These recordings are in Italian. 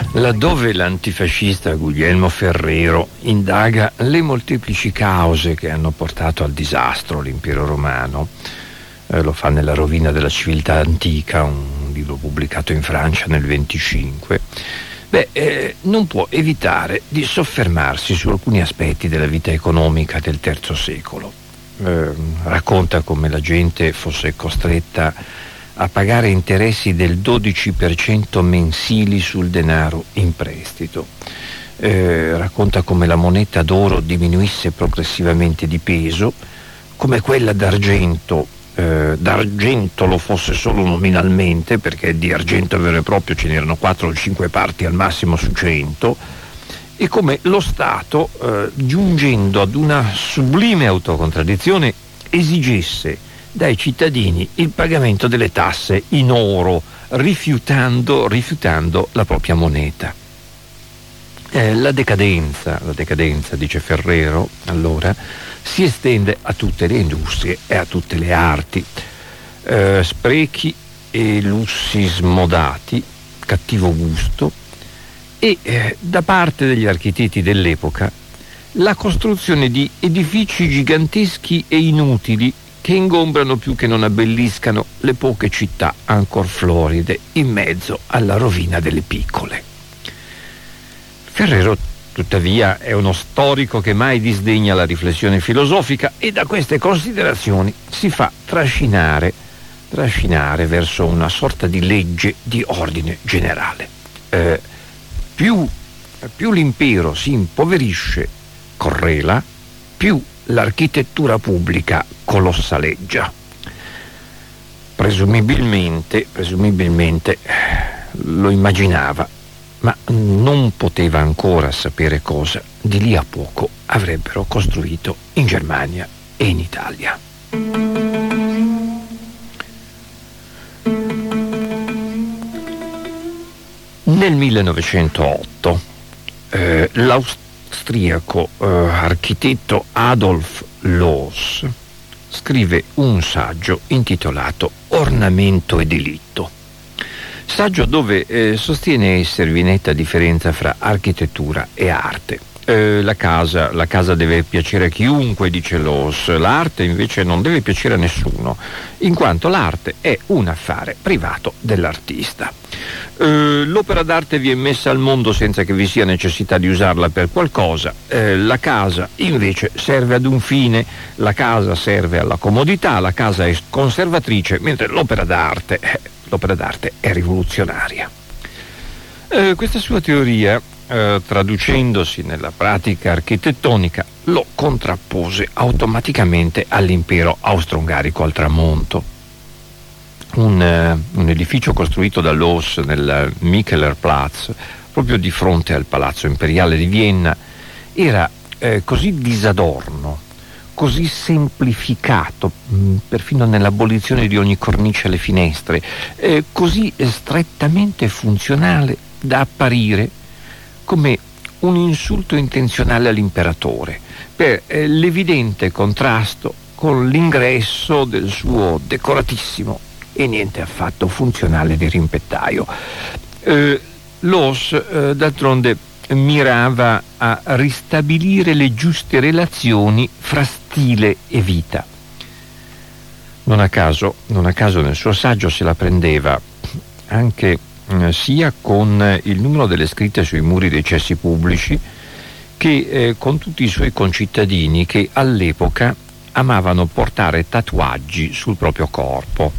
Laddove l'antifascista Guglielmo Ferrero indaga le molteplici cause che hanno portato al disastro l'impero romano, lo fa nella rovina della civiltà antica, un libro pubblicato in Francia nel 25, non può evitare di soffermarsi su alcuni aspetti della vita economica del III secolo. Racconta come la gente fosse costretta a pagare interessi del 12% mensili sul denaro in prestito. Racconta come la moneta d'oro diminuisse progressivamente di peso, come quella d'argento lo fosse solo nominalmente, perché di argento vero e proprio ce n'erano 4 o 5 parti al massimo su 100, e come lo Stato, giungendo ad una sublime autocontraddizione, esigesse dai cittadini il pagamento delle tasse in oro, rifiutando la propria moneta. La decadenza, dice Ferrero, allora, si estende a tutte le industrie e a tutte le arti. Sprechi e lussi smodati, cattivo gusto, e da parte degli architetti dell'epoca la costruzione di edifici giganteschi e inutili che ingombrano più che non abbelliscano le poche città ancor floride in mezzo alla rovina delle piccole. Ferrero, tuttavia, è uno storico che mai disdegna la riflessione filosofica e da queste considerazioni si fa trascinare verso una sorta di legge di ordine generale. Più l'impero si impoverisce, correla, più l'architettura pubblica colossaleggia. Presumibilmente lo immaginava, ma non poteva ancora sapere cosa di lì a poco avrebbero costruito in Germania e in Italia. Nel 1908 l'austriaco architetto Adolf Loos scrive un saggio intitolato Ornamento e delitto, saggio dove sostiene esservi netta differenza fra architettura e arte. La casa deve piacere a chiunque, dice Loos, l'arte invece non deve piacere a nessuno, in quanto l'arte è un affare privato dell'artista. L'opera d'arte viene messa al mondo senza che vi sia necessità di usarla per qualcosa. La casa invece serve ad un fine, la casa serve alla comodità, la casa è conservatrice, mentre l'opera d'arte è rivoluzionaria. Questa sua teoria, traducendosi nella pratica architettonica, lo contrappose automaticamente all'impero austro-ungarico al tramonto. Un edificio costruito da Loos nel Michelerplatz, proprio di fronte al Palazzo Imperiale di Vienna, era così disadorno, così semplificato, perfino nell'abolizione di ogni cornice alle finestre, così strettamente funzionale da apparire come un insulto intenzionale all'imperatore, per l'evidente contrasto con l'ingresso del suo decoratissimo e niente affatto funzionale dirimpettaio. Loos, d'altronde, mirava a ristabilire le giuste relazioni fra stile e vita. Non a caso nel suo saggio se la prendeva anche sia con il numero delle scritte sui muri dei cessi pubblici che con tutti i suoi concittadini che all'epoca amavano portare tatuaggi sul proprio corpo.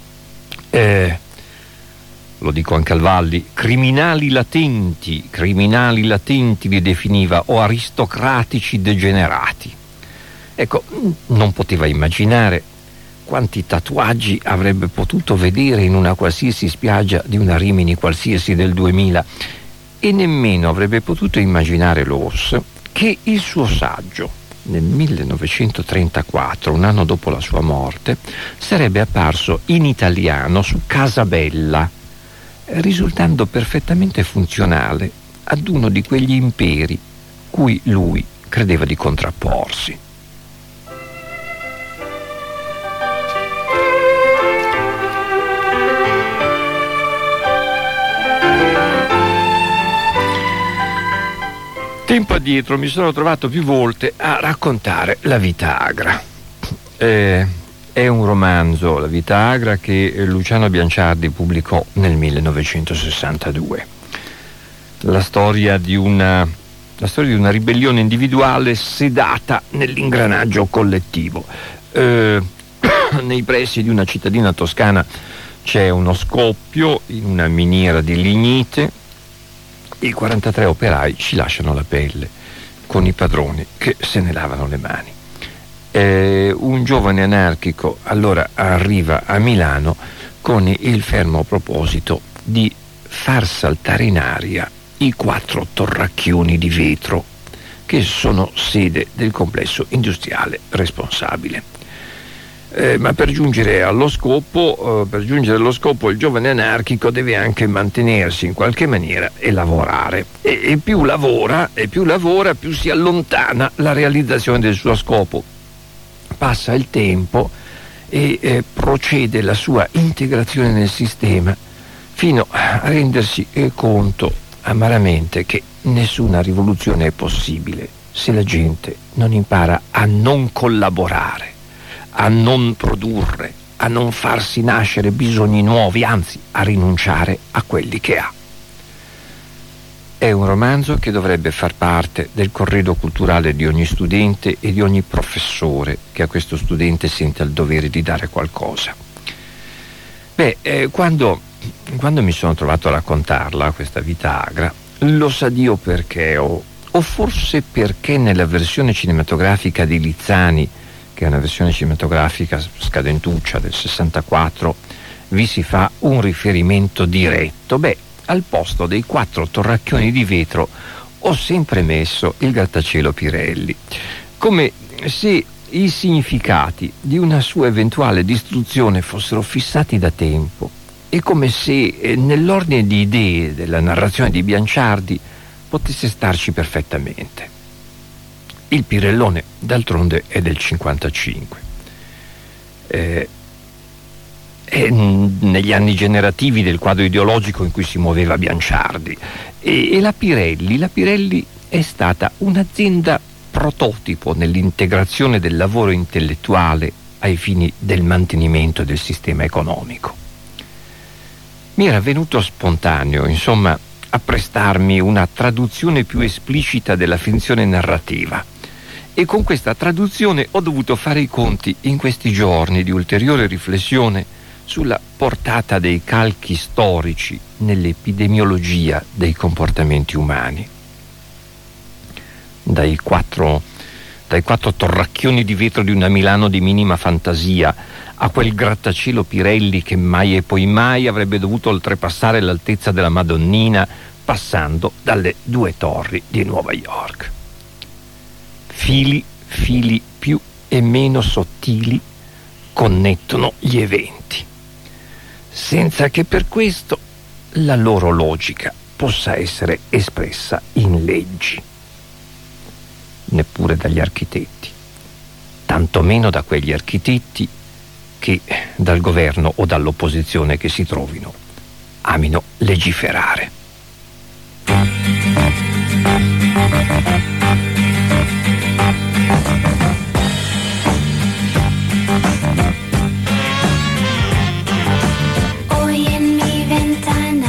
Lo dico anche al Valli, criminali latenti li definiva, o aristocratici degenerati. Ecco, non poteva immaginare quanti tatuaggi avrebbe potuto vedere in una qualsiasi spiaggia di una Rimini qualsiasi del 2000, e nemmeno avrebbe potuto immaginare Loos che il suo saggio nel 1934, un anno dopo la sua morte, sarebbe apparso in italiano su Casabella, risultando perfettamente funzionale ad uno di quegli imperi cui lui credeva di contrapporsi. Tempo addietro mi sono trovato più volte a raccontare La vita agra. È un romanzo, La vita agra, che Luciano Bianciardi pubblicò nel 1962. La storia di una ribellione individuale sedata nell'ingranaggio collettivo. Nei pressi di una cittadina toscana c'è uno scoppio in una miniera di lignite. I 43 operai ci lasciano la pelle con i padroni che se ne lavano le mani. Un giovane anarchico allora arriva a Milano con il fermo proposito di far saltare in aria i 4 torracchioni di vetro che sono sede del complesso industriale responsabile. Ma per giungere allo scopo, il giovane anarchico deve anche mantenersi in qualche maniera e lavorare. E più lavora, più si allontana la realizzazione del suo scopo. Passa il tempo e procede la sua integrazione nel sistema fino a rendersi conto amaramente che nessuna rivoluzione è possibile se la gente non impara a non collaborare, a non produrre, a non farsi nascere bisogni nuovi, anzi a rinunciare a quelli che ha. È un romanzo che dovrebbe far parte del corredo culturale di ogni studente e di ogni professore che a questo studente sente il dovere di dare qualcosa. Quando mi sono trovato a raccontarla, questa vita agra, lo sa Dio perché, o forse perché nella versione cinematografica di Lizzani, che è una versione cinematografica scadentuccia del 64, vi si fa un riferimento diretto. Al posto dei 4 torracchioni di vetro ho sempre messo il grattacielo Pirelli, come se i significati di una sua eventuale distruzione fossero fissati da tempo e come se nell'ordine di idee della narrazione di Bianciardi potesse starci perfettamente. Il Pirellone, d'altronde, è del 55. È negli anni generativi del quadro ideologico in cui si muoveva Bianciardi. E la Pirelli è stata un'azienda prototipo nell'integrazione del lavoro intellettuale ai fini del mantenimento del sistema economico. Mi era venuto spontaneo, insomma, apprestarmi una traduzione più esplicita della finzione narrativa. E con questa traduzione ho dovuto fare i conti in questi giorni di ulteriore riflessione sulla portata dei calchi storici nell'epidemiologia dei comportamenti umani. Dai quattro torracchioni di vetro di una Milano di minima fantasia a quel grattacielo Pirelli che mai e poi mai avrebbe dovuto oltrepassare l'altezza della Madonnina, passando dalle 2 torri di Nuova York. Fili più e meno sottili connettono gli eventi, senza che per questo la loro logica possa essere espressa in leggi. Neppure dagli architetti, tantomeno da quegli architetti che dal governo o dall'opposizione che si trovino amino legiferare.